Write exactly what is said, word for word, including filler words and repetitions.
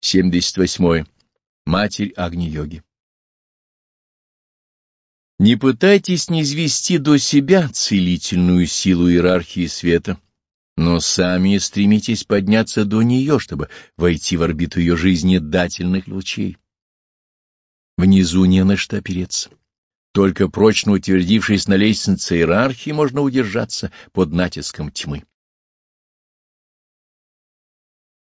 семьдесят восьмое. Матерь Агни-йоги. Не пытайтесь низвести до себя целительную силу иерархии света, но сами стремитесь подняться до нее, чтобы войти в орбиту ее жизнедательных лучей. Внизу не на что опереться. Только прочно утвердившись на лестнице иерархии, можно удержаться под натиском тьмы.